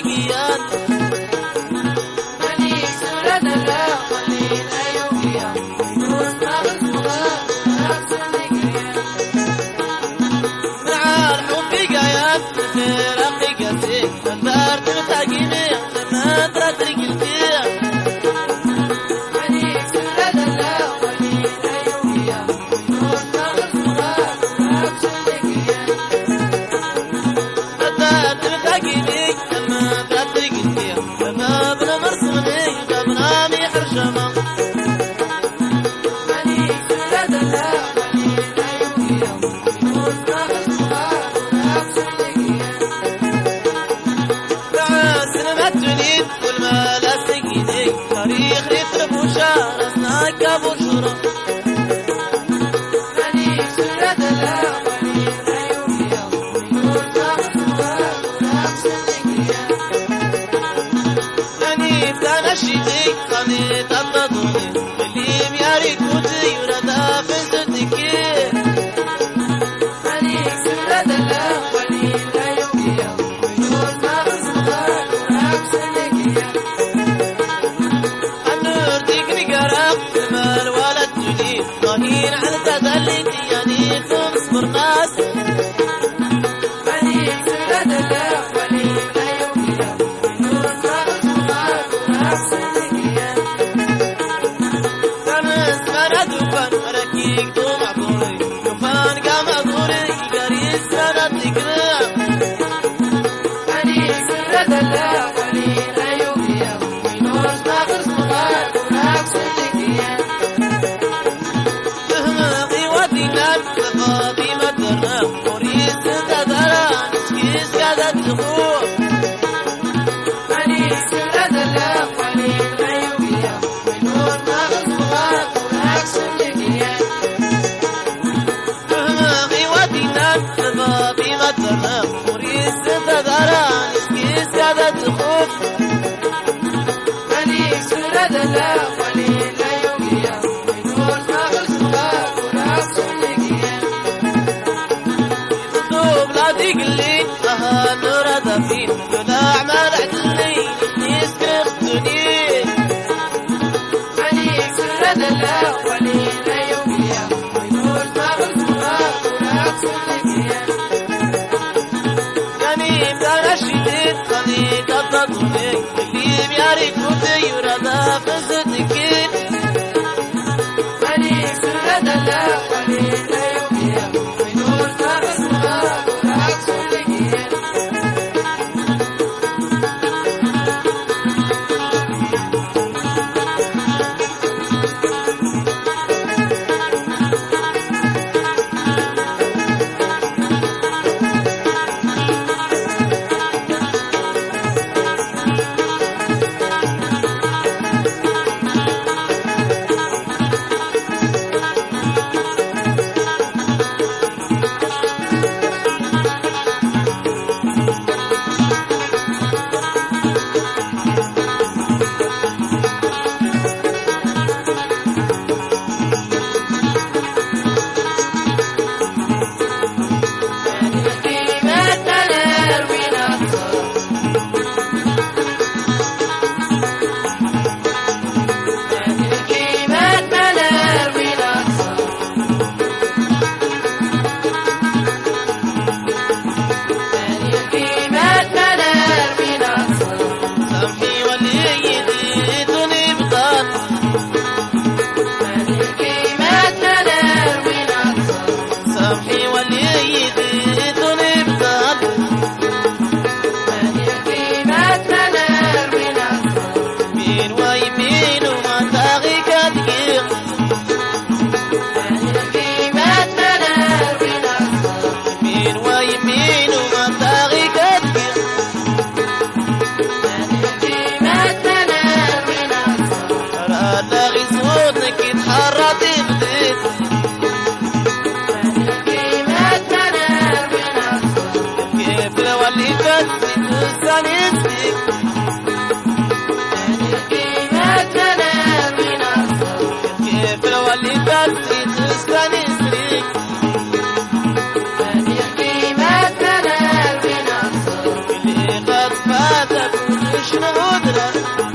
قيان ماني سرد لا خلينا يوميا نوس ناقص مغار أحسن قيان مع الحب قيان فرق قاسي الدار تلتقيني لما ترترق الدير ماني سرد لا خلينا يوميا نوس ناقص مغار أحسن قيان الدار تلتقيني لما ترترق الدير لما بنا مرسمني لما ميحر شمال ماني سرد لا خلينا يوميا نوس ناقص مغار أحسن قيان سلمت جنيد كل ما لا سقيني تاريخ يطرب وشار أسناك أبو شرا ماني سرد لا خلينا يوميا نوس ناقص مغار أحسن قيان يعني فلان الشيدي خانيت أبضوني اللي مياري كوتي وردا فزدكي ماني سرد لا خلينا يوميا نوس ناقص مغار أحسن قيان النور تقني قرق المال ولد جديد ظهير على تدلي يعني ثم ناس ماني سرد لا خلينا يوميا نوس ناقص مغار أحسن قيان تمس سند وفن ركيك طومع طوري وفن قام طوري قريب سند تقنع ماني سرد لا خلينا يوميا نوس ناقص مغار أحسن قيان مهما قوتي نال فاطمة درنا وريس تدرى نسكيس قادت تخوف ماني سرد لا خلينا يوميا نوس ناقص مغار أحسن قيان مهما قوتي نال فاطمة درنا وريس تدرى نسكيس قادت تخوف ماني سرد لا خلينا يوميا نوس ناقص مغار أحسن قيان تطوب لا تقلي أها نور دفين ولا أعمال عدلي نسكر الدنيا ماني سرد لا خلينا يوميا نوس ناقص مغار أحسن قيان يعني بلا الشديد خليك أبضوني اللي بياري كوتي وردا فزدكي ماني سرد لا خلينا يوميا نوس ناقص مغار أحسن قيان قد فاتك شنو هدرة